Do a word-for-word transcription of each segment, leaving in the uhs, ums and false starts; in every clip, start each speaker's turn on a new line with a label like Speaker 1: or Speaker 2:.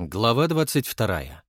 Speaker 1: Глава двадцать вторая.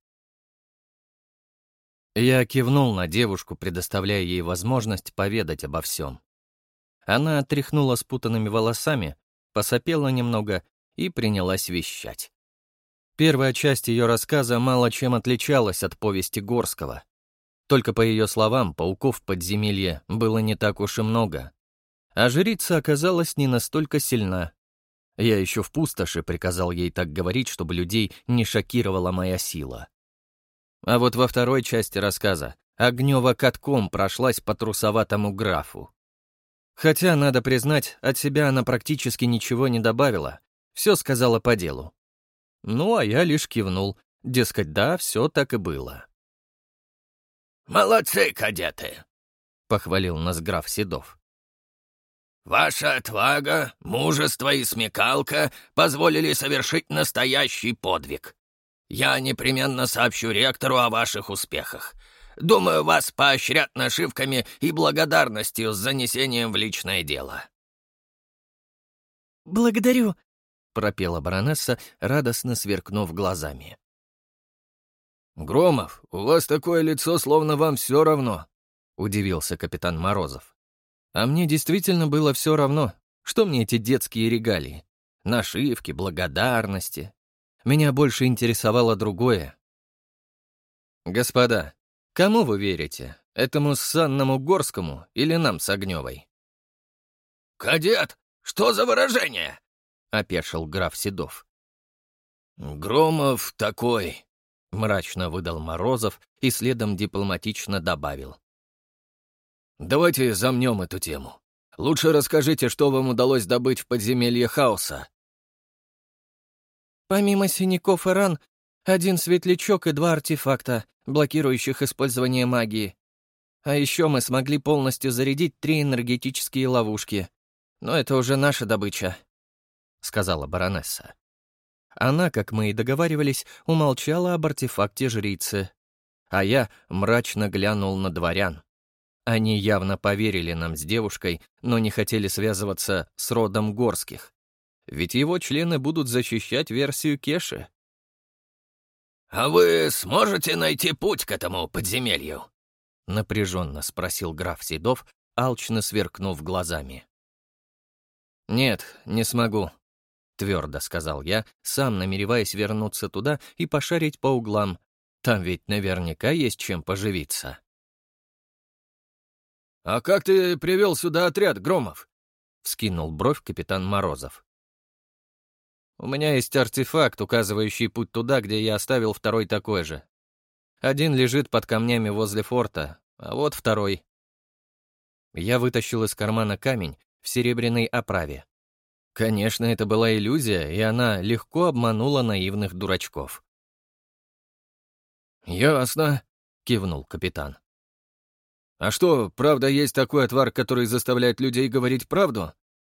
Speaker 1: Я кивнул на девушку, предоставляя ей возможность поведать обо всем. Она отряхнула спутанными волосами, посопела немного и принялась вещать. Первая часть ее рассказа мало чем отличалась от повести Горского. Только по ее словам, пауков в подземелье было не так уж и много. А жрица оказалась не настолько сильна. Я еще в пустоши приказал ей так говорить, чтобы людей не шокировала моя сила. А вот во второй части рассказа Огнева катком прошлась по трусоватому графу. Хотя, надо признать, от себя она практически ничего не добавила, все сказала по делу. Ну, а я лишь кивнул, дескать, да, все так и было.
Speaker 2: «Молодцы, кадеты!» — похвалил нас граф Седов. «Ваша отвага, мужество и смекалка позволили совершить настоящий подвиг. Я непременно сообщу ректору о ваших успехах. Думаю, вас поощрят нашивками и благодарностью с занесением в личное дело».
Speaker 3: «Благодарю»,
Speaker 1: — пропела баронесса, радостно сверкнув глазами.
Speaker 4: «Громов, у вас такое лицо, словно вам все равно», — удивился капитан Морозов.
Speaker 1: А мне действительно было все равно, что мне эти детские регалии, нашивки, благодарности. Меня больше интересовало другое. «Господа, кому вы верите? Этому ссанному Горскому или нам с Огневой?»
Speaker 2: «Кадет, что за выражение?»
Speaker 1: — опешил граф Седов.
Speaker 4: «Громов такой»,
Speaker 1: — мрачно выдал Морозов и следом дипломатично добавил.
Speaker 4: «Давайте замнем эту тему. Лучше расскажите, что вам удалось добыть в подземелье хаоса».
Speaker 3: «Помимо синяков и ран, один светлячок и два артефакта, блокирующих использование магии. А еще мы смогли полностью зарядить три энергетические ловушки. Но это уже наша добыча», — сказала баронесса. Она, как мы и договаривались, умолчала об артефакте жрицы. А я мрачно глянул на дворян. Они явно поверили нам с девушкой, но не хотели связываться с родом Горских. Ведь его члены будут защищать версию Кеши.
Speaker 2: «А вы сможете найти путь к этому подземелью?»
Speaker 1: — напряженно спросил граф Седов, алчно сверкнув глазами. «Нет, не смогу», — твердо сказал я, сам намереваясь вернуться туда и пошарить по углам. Там ведь наверняка есть чем поживиться.
Speaker 4: «А как ты привел сюда отряд, Громов?»
Speaker 1: — вскинул бровь капитан Морозов. «У меня есть артефакт, указывающий путь туда, где я оставил второй такой же. Один лежит под камнями возле форта, а вот второй». Я вытащил из кармана камень в серебряной оправе. Конечно, это была иллюзия, и она легко обманула наивных дурачков.
Speaker 4: «Ясно», — кивнул капитан. «А что, правда, есть такой отвар, который заставляет людей говорить правду?»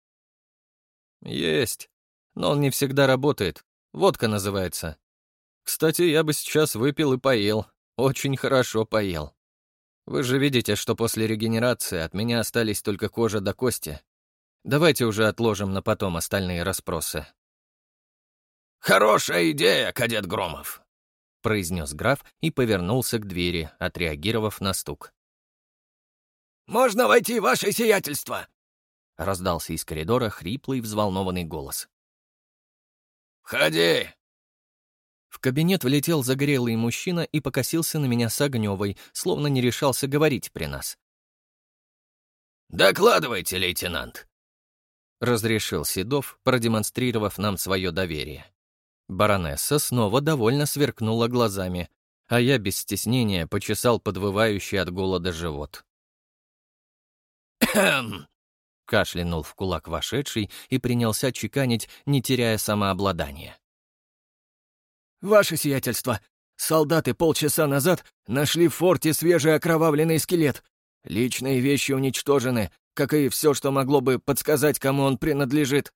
Speaker 1: «Есть, но он не всегда работает. Водка называется. Кстати, я бы сейчас выпил и поел. Очень хорошо поел. Вы же видите, что после регенерации от меня остались только кожа до кости. Давайте уже отложим на потом остальные расспросы».
Speaker 2: «Хорошая идея, кадет Громов»,
Speaker 1: — произнес граф и повернулся к двери, отреагировав на стук.
Speaker 2: «Можно войти, ваше сиятельство?»
Speaker 1: — раздался из коридора хриплый взволнованный голос.
Speaker 2: «Входи!»
Speaker 1: В кабинет влетел загорелый мужчина и покосился на меня с Огневой, словно не решался говорить при нас.
Speaker 2: «Докладывайте, лейтенант»,
Speaker 1: — разрешил Седов, продемонстрировав нам свое доверие. Баронесса снова довольно сверкнула глазами, а я без стеснения почесал подвывающий от голода живот.
Speaker 2: «Кхм!»
Speaker 1: — кашлянул в кулак вошедший и принялся чеканить, не теряя самообладания.
Speaker 4: «Ваше сиятельство, солдаты полчаса назад нашли в форте свежий окровавленный скелет. Личные вещи уничтожены, как и все, что могло бы подсказать, кому он принадлежит».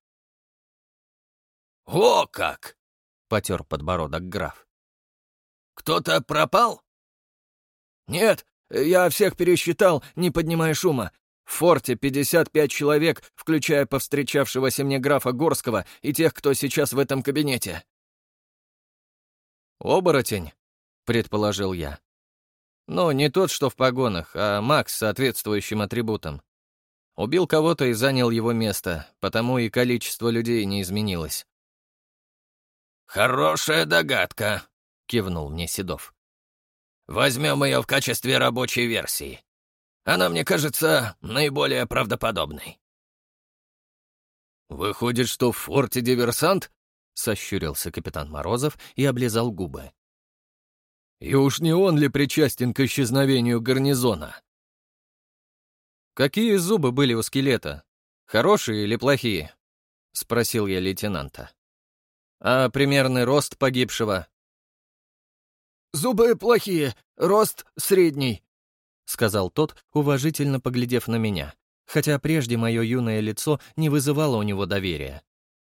Speaker 2: «О как!»
Speaker 1: — потер подбородок граф.
Speaker 2: «Кто-то пропал?»
Speaker 4: «Нет, я всех пересчитал, не поднимая шума. В форте пятьдесят пять человек, включая повстречавшегося мне графа Горского и тех, кто сейчас в этом кабинете».
Speaker 3: «Оборотень», — предположил я. «Но не тот, что в погонах, а маг с соответствующим атрибутом. Убил кого-то и занял его место, потому и количество людей не изменилось».
Speaker 2: «Хорошая догадка», — кивнул мне Седов. «Возьмем ее в качестве рабочей версии. Она, мне кажется, наиболее правдоподобной».
Speaker 3: «Выходит, что в форте диверсант?» — сощурился капитан Морозов и облизал губы. «И уж не он ли причастен к исчезновению гарнизона?» «Какие зубы были у скелета? Хорошие или плохие?» — спросил я лейтенанта. «А примерный рост погибшего?»
Speaker 4: «Зубы плохие, рост средний»,
Speaker 3: — сказал тот, уважительно поглядев на меня, хотя прежде мое юное лицо не вызывало у него доверия.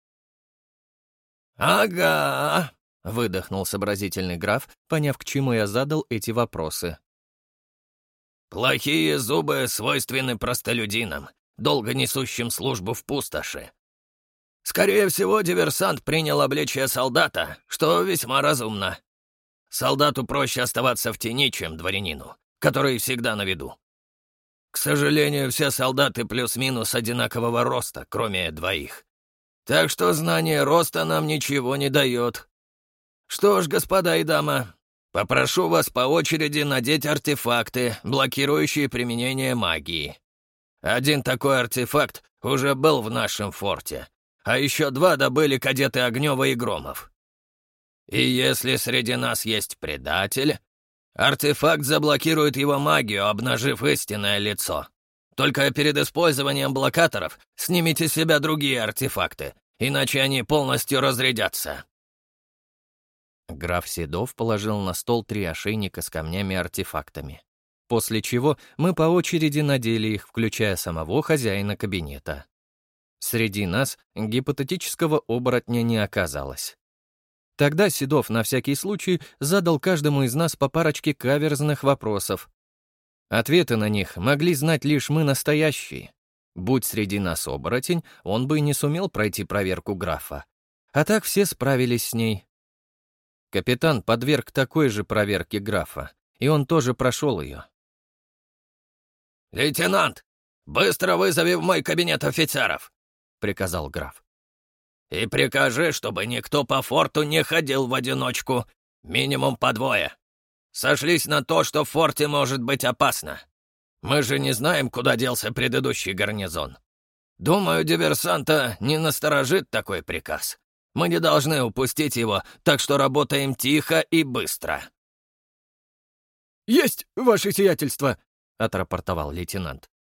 Speaker 2: «Ага», —
Speaker 3: выдохнул сообразительный граф, поняв, к чему я задал эти вопросы.
Speaker 2: «Плохие зубы свойственны простолюдинам, долго несущим службу в пустоши. Скорее всего, диверсант принял обличие солдата, что весьма разумно. Солдату проще оставаться в тени, чем дворянину, который всегда на виду. К сожалению, все солдаты плюс-минус одинакового роста, кроме двоих. Так что знание роста нам ничего не дает. Что ж, господа и дама, попрошу вас по очереди надеть артефакты, блокирующие применение магии. Один такой артефакт уже был в нашем форте, а еще два добыли кадеты Огнева и Громов. И если среди нас есть предатель, артефакт заблокирует его магию, обнажив истинное лицо. Только перед использованием блокаторов снимите с себя другие артефакты, иначе они полностью разрядятся».
Speaker 3: Граф Седов положил на стол три ошейника с камнями-артефактами, после чего мы по очереди надели их, включая самого хозяина кабинета. Среди нас гипотетического оборотня не оказалось. Тогда Седов на всякий случай задал каждому из нас по парочке каверзных вопросов. Ответы на них могли знать лишь мы настоящие. Будь среди нас оборотень, он бы не сумел пройти проверку графа. А так все справились с ней. Капитан подверг такой же проверке графа, и он тоже прошел ее.
Speaker 2: «Лейтенант, быстро вызови в мой кабинет офицеров», — приказал граф. «И прикажи, чтобы никто по форту не ходил в одиночку, минимум по двое. Сошлись на то, что в форте может быть опасно. Мы же не знаем, куда делся предыдущий гарнизон. Думаю, диверсанта не насторожит такой приказ. Мы не должны упустить его, так что работаем тихо и быстро».
Speaker 4: «Есть, ваше сиятельство»,
Speaker 3: — отрапортовал лейтенант.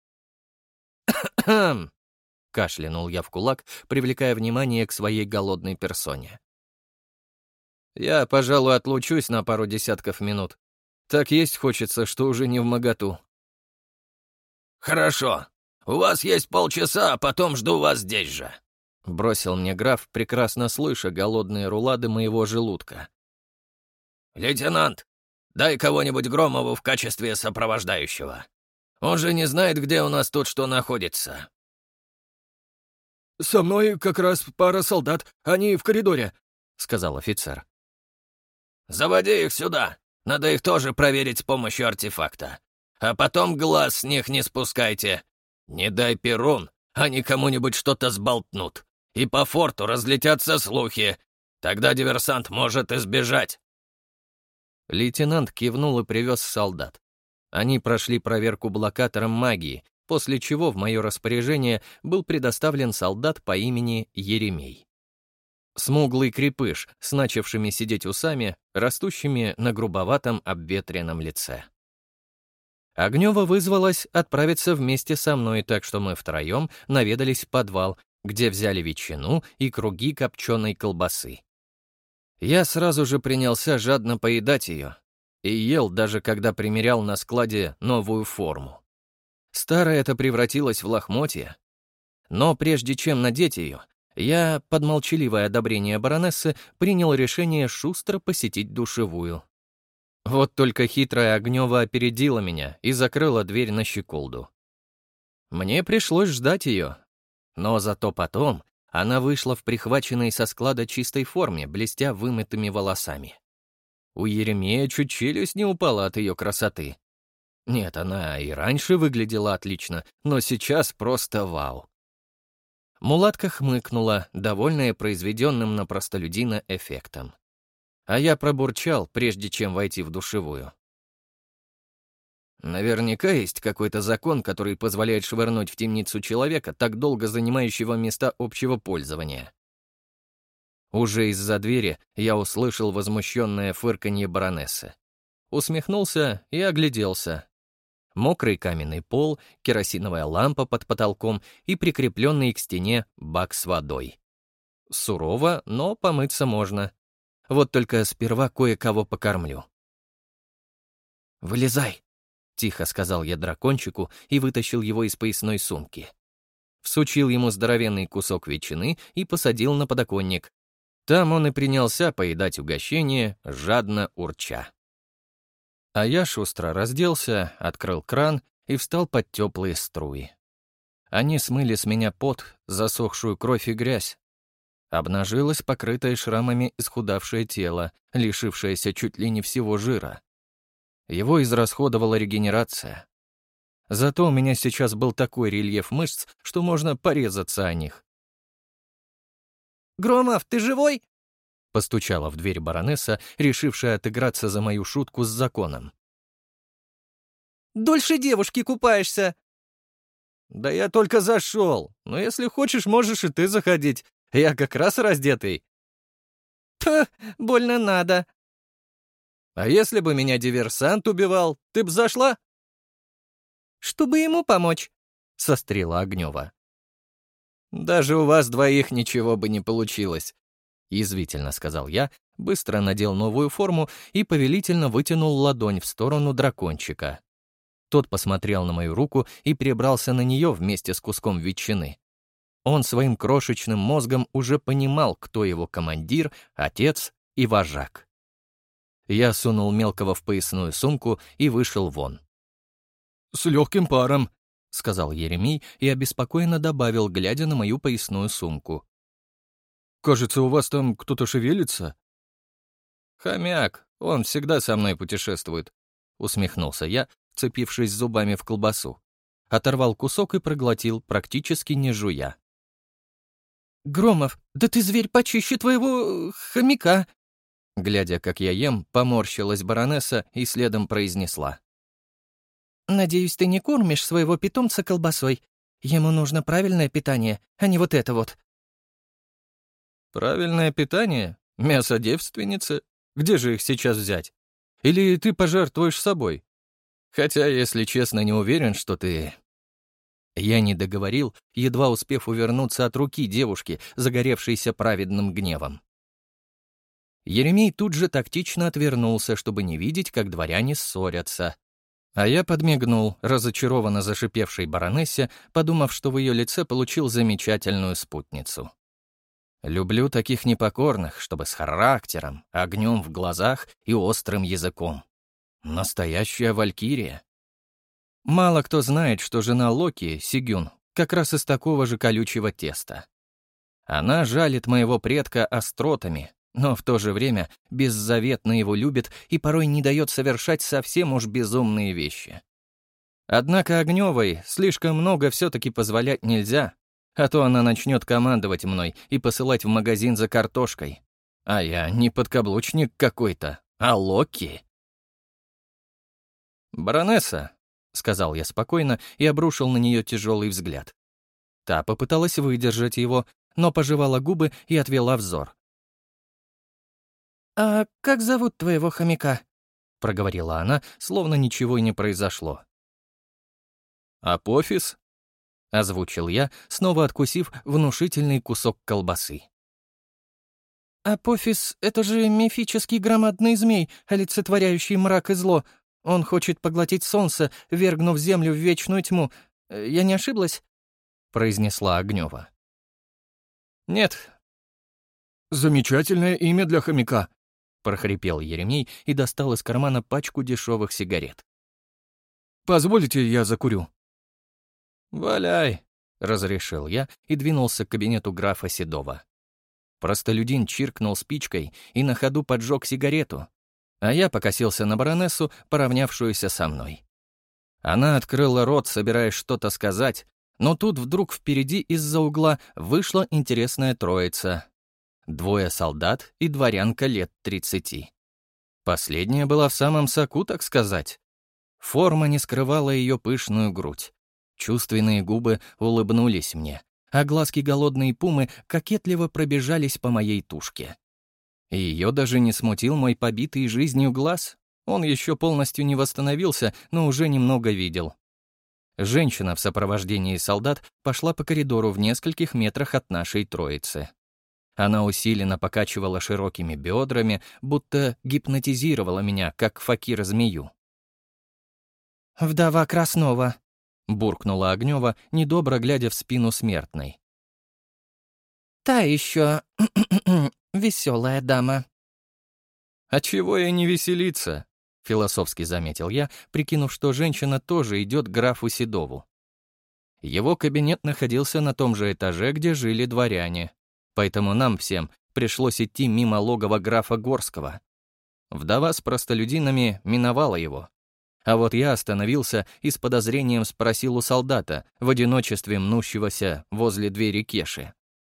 Speaker 3: «Кхм», — кашлянул я в кулак, привлекая внимание к своей голодной персоне. «Я, пожалуй, отлучусь на пару десятков минут. Так есть хочется, что уже не вмоготу».
Speaker 2: «Хорошо. У вас есть полчаса, а потом жду вас здесь же», —
Speaker 3: бросил мне граф, прекрасно слыша голодные рулады моего желудка.
Speaker 2: «Лейтенант, дай кого-нибудь Громову в качестве сопровождающего. Он же не знает, где у нас тут что находится».
Speaker 4: «Со мной как раз пара солдат, они в коридоре», — сказал офицер.
Speaker 2: «Заводи их сюда. Надо их тоже проверить с помощью артефакта. А потом глаз с них не спускайте. Не дай Перун, они кому-нибудь что-то сболтнут. И по форту разлетятся слухи. Тогда диверсант может избежать».
Speaker 3: Лейтенант кивнул и привез солдат. Они прошли проверку блокатором магии, после чего в мое распоряжение был предоставлен солдат по имени Еремей. Смуглый крепыш с начавшими сидеть усами, растущими на грубоватом обветренном лице. Огнева вызвалась отправиться вместе со мной, так что мы втроем наведались в подвал, где взяли ветчину и круги копченой колбасы. Я сразу же принялся жадно поедать ее и ел, даже когда примерял на складе новую форму. Старая это превратилась в лохмотья. Но прежде чем надеть ее, я, под молчаливое одобрение баронессы, принял решение шустро посетить душевую. Вот только хитрая Огнева опередила меня и закрыла дверь на щеколду. Мне пришлось ждать ее, но зато потом она вышла в прихваченной со склада чистой форме, блестя вымытыми волосами.
Speaker 1: У Еремея чуть челюсть не упала от ее красоты. Нет, она и раньше выглядела отлично, но сейчас просто вау. Мулатка хмыкнула, довольная произведенным на простолюдина эффектом. А я пробурчал, прежде чем войти в душевую. Наверняка есть какой-то закон, который позволяет швырнуть в темницу человека, так долго занимающего места общего пользования. Уже из-за двери я услышал возмущенное фырканье баронессы. Усмехнулся и огляделся. Мокрый каменный пол, керосиновая лампа под потолком и прикрепленный к стене бак с водой. Сурово, но помыться можно. Вот только сперва кое-кого покормлю. «Вылезай!» — тихо сказал я дракончику и вытащил его из поясной сумки. Всучил ему здоровенный кусок ветчины и посадил на подоконник. Там он и принялся поедать угощение, жадно урча. А я шустро разделся, открыл кран и встал под теплые струи. Они смыли с меня пот, засохшую кровь и грязь. Обнажилось покрытое шрамами исхудавшее тело, лишившееся чуть ли не всего жира. Его израсходовала регенерация. Зато у меня сейчас был такой рельеф мышц, что можно порезаться о них.
Speaker 3: «Громов, ты живой?»
Speaker 1: — постучала в дверь баронесса, решившая отыграться за мою шутку с законом.
Speaker 3: «Дольше девушки купаешься!»
Speaker 1: «Да я только зашел, но если хочешь, можешь и ты заходить. Я как раз раздетый».
Speaker 3: «Пх, больно надо!»
Speaker 1: «А если бы меня диверсант убивал, ты б зашла?»
Speaker 3: «Чтобы ему помочь», —
Speaker 1: сострила Огнева. «Даже у вас двоих ничего бы не получилось», — язвительно сказал я, быстро надел новую форму и повелительно вытянул ладонь в сторону дракончика. Тот посмотрел на мою руку и перебрался на нее вместе с куском ветчины. Он своим крошечным мозгом уже понимал, кто его командир, отец и вожак. Я сунул мелкого в поясную сумку и вышел вон.
Speaker 4: «С легким паром»,
Speaker 1: — сказал Еремей и обеспокоенно добавил, глядя на мою поясную сумку.
Speaker 4: «Кажется, у вас там кто-то шевелится?»
Speaker 1: «Хомяк, он всегда со мной путешествует», — усмехнулся я, вцепившись зубами в колбасу. Оторвал кусок и проглотил, практически не жуя.
Speaker 3: «Громов, да ты зверь почище твоего... хомяка!»
Speaker 1: Глядя, как я ем, поморщилась баронесса и следом произнесла.
Speaker 3: «Надеюсь, ты не кормишь своего питомца колбасой. Ему нужно правильное питание, а не вот это вот».
Speaker 1: «Правильное питание? Мясо девственницы? Где же их сейчас взять? Или ты пожертвуешь собой? Хотя, если честно, не уверен, что ты...» Я не договорил, едва успев увернуться от руки девушки, загоревшейся праведным гневом. Еремей тут же тактично отвернулся, чтобы не видеть, как дворяне ссорятся. А я подмигнул, разочарованно зашипевшей баронессе, подумав, что в ее лице получил замечательную спутницу. Люблю таких непокорных, чтобы с характером, огнем в глазах и острым языком. Настоящая валькирия. Мало кто знает, что жена Локи, Сигюн, как раз из такого же колючего теста. Она жалит моего предка остротами, но в то же время беззаветно его любит и порой не дает совершать совсем уж безумные вещи. Однако Огневой слишком много все-таки позволять нельзя, а то она начнет командовать мной и посылать в магазин за картошкой. А я не подкаблучник какой-то, а Локи. «Баронесса», — сказал я спокойно и обрушил на нее тяжелый взгляд. Та попыталась выдержать его, но пожевала губы и отвела взор.
Speaker 3: «А как зовут твоего хомяка?»
Speaker 1: — проговорила она, словно ничего и не произошло. «Апофис?» — озвучил я, снова откусив внушительный кусок колбасы.
Speaker 3: «Апофис — это же мифический громадный змей, олицетворяющий мрак и зло. Он хочет поглотить солнце, вергнув землю в вечную тьму. Я не ошиблась?» — произнесла Огнева. «Нет».
Speaker 4: «Замечательное имя для хомяка»,
Speaker 1: — прохрипел Еремей и достал из кармана пачку дешевых сигарет.
Speaker 4: «Позволите, я закурю?»
Speaker 1: «Валяй», — разрешил я и двинулся к кабинету графа Седова. Простолюдин чиркнул спичкой и на ходу поджег сигарету. А я покосился на баронессу, поравнявшуюся со мной. Она открыла рот, собираясь что-то сказать, но тут вдруг впереди из-за угла вышла интересная троица. Двое солдат и дворянка лет тридцати. Последняя была в самом соку, так сказать. Форма не скрывала ее пышную грудь. Чувственные губы улыбнулись мне, а глазки голодной пумы кокетливо пробежались по моей тушке. И ее даже не смутил мой побитый жизнью глаз. Он еще полностью не восстановился, но уже немного видел. Женщина в сопровождении солдат пошла по коридору в нескольких метрах от нашей троицы. Она усиленно покачивала широкими бедрами, будто гипнотизировала меня, как факир змею.
Speaker 3: «Вдова Краснова»,
Speaker 1: — буркнула Огнева, недобро глядя в спину смертной.
Speaker 3: «Та еще веселая дама».
Speaker 1: «А чего ей не веселиться?» — философски заметил я, прикинув, что женщина тоже идет к графу Седову. Его кабинет находился на том же этаже, где жили дворяне, поэтому нам всем пришлось идти мимо логова графа Горского. Вдова с простолюдинами миновала его. А вот я остановился и с подозрением спросил у солдата, в одиночестве мнущегося возле двери Кеши.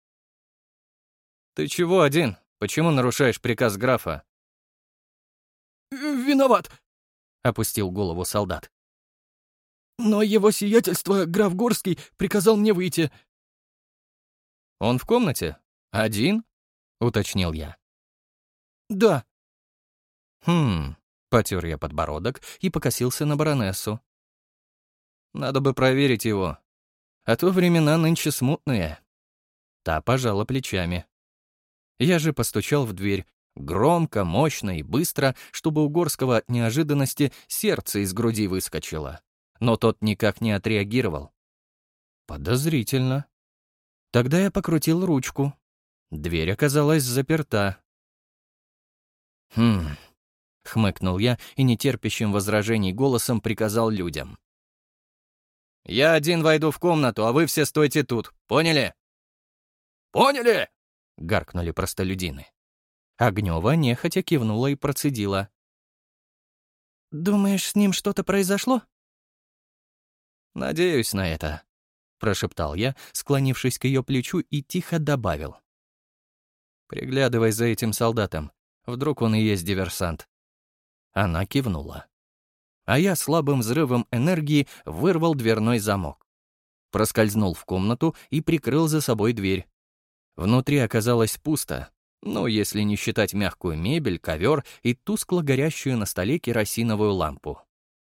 Speaker 1: «Ты чего один? Почему нарушаешь приказ графа?»
Speaker 4: «Виноват», — опустил голову солдат. «Но его сиятельство, граф Горский, приказал мне выйти».
Speaker 1: «Он в комнате? Один?» — уточнил я.
Speaker 4: «Да».
Speaker 1: «Хм...» — потер я подбородок и покосился на баронессу. «Надо бы проверить его. А то времена нынче смутные». Та пожала плечами. Я же постучал в дверь, громко, мощно и быстро, чтобы у Горского от неожиданности сердце из груди выскочило. Но тот никак не отреагировал. Подозрительно. Тогда я покрутил ручку. Дверь оказалась заперта. «Хм...» — хмыкнул я и нетерпящим возражений голосом приказал людям. «Я один войду в комнату, а вы все стойте тут. Поняли?»
Speaker 2: «Поняли?»
Speaker 1: — гаркнули простолюдины. Огнева нехотя кивнула и процедила.
Speaker 3: «Думаешь, с ним что-то произошло?»
Speaker 1: «Надеюсь на это», — прошептал я, склонившись к ее плечу, и тихо добавил. «Приглядывай за этим солдатом. Вдруг он и есть диверсант». Она кивнула. А я слабым взрывом энергии вырвал дверной замок. Проскользнул в комнату и прикрыл за собой дверь. Внутри оказалось пусто, ну, если не считать мягкую мебель, ковер и тускло горящую на столе керосиновую лампу.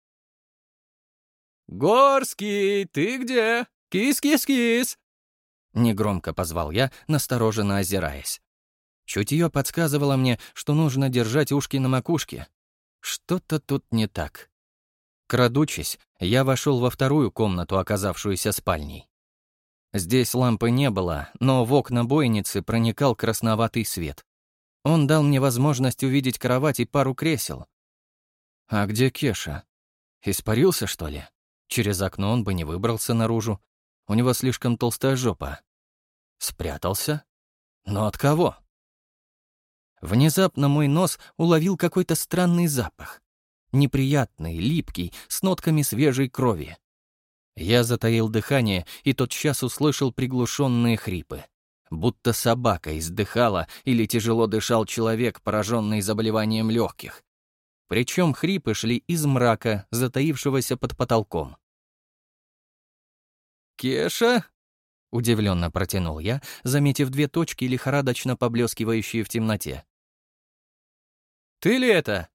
Speaker 1: «Горский, ты где? Кис-кис-кис!» Негромко позвал я, настороженно озираясь. Чутье подсказывало мне, что нужно держать ушки на макушке. Что-то тут не так. Крадучись, я вошел во вторую комнату, оказавшуюся спальней. Здесь лампы не было, но в окна бойницы проникал красноватый свет. Он дал мне возможность увидеть кровать и пару кресел. А где Кеша? Испарился, что ли? Через окно он бы не выбрался наружу. У него слишком толстая жопа. Спрятался? Но от кого? Внезапно мой нос уловил какой-то странный запах. Неприятный, липкий, с нотками свежей крови. Я затаил дыхание и тотчас услышал приглушенные хрипы. Будто собака издыхала или тяжело дышал человек, пораженный заболеванием легких. Причем хрипы шли из мрака, затаившегося под потолком. «Кеша?» — удивленно протянул я, заметив две точки, лихорадочно поблескивающие в темноте. «Ты ли это?»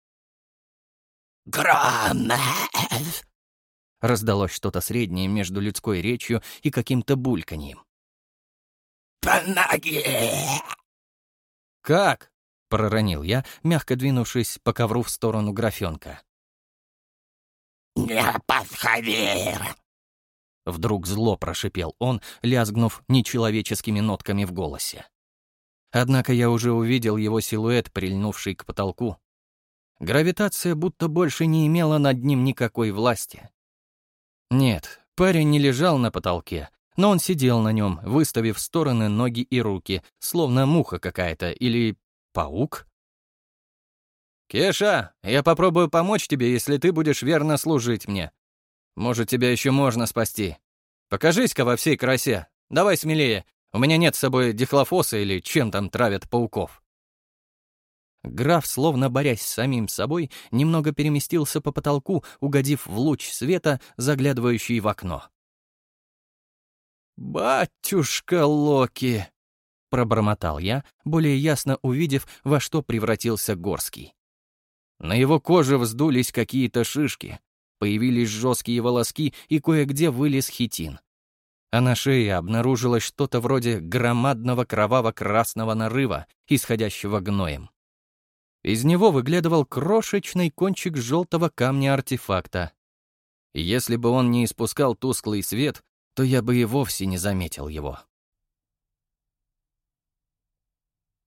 Speaker 2: «Громов!»
Speaker 1: Раздалось что-то среднее между людской речью и каким-то бульканьем.
Speaker 2: «Помоги!»
Speaker 1: «Как?» — проронил я, мягко двинувшись по ковру в сторону графенка.
Speaker 2: «Не подходи!»
Speaker 1: Вдруг зло прошипел он, лязгнув нечеловеческими нотками в голосе. Однако я уже увидел его силуэт, прильнувший к потолку. Гравитация будто больше не имела над ним никакой власти. Нет, парень не лежал на потолке, но он сидел на нем, выставив в стороны ноги и руки, словно муха какая-то или паук.
Speaker 3: «Кеша, я попробую помочь тебе, если ты будешь верно служить мне. Может, тебя еще можно спасти. Покажись-ка во всей красе. Давай смелее. У меня нет с собой дихлофоса или чем там травят пауков». Граф, словно борясь с самим собой, немного переместился по потолку, угодив в луч света, заглядывающий в окно. «Батюшка Локи!» — пробормотал я, более ясно увидев, во что превратился Горский. На его коже вздулись какие-то шишки, появились жесткие волоски и кое-где вылез хитин. А на шее обнаружилось что-то вроде громадного кроваво-красного нарыва, исходящего гноем. Из него выглядывал крошечный кончик желтого камня артефакта. Если бы он не испускал тусклый свет, то я бы и вовсе не заметил его.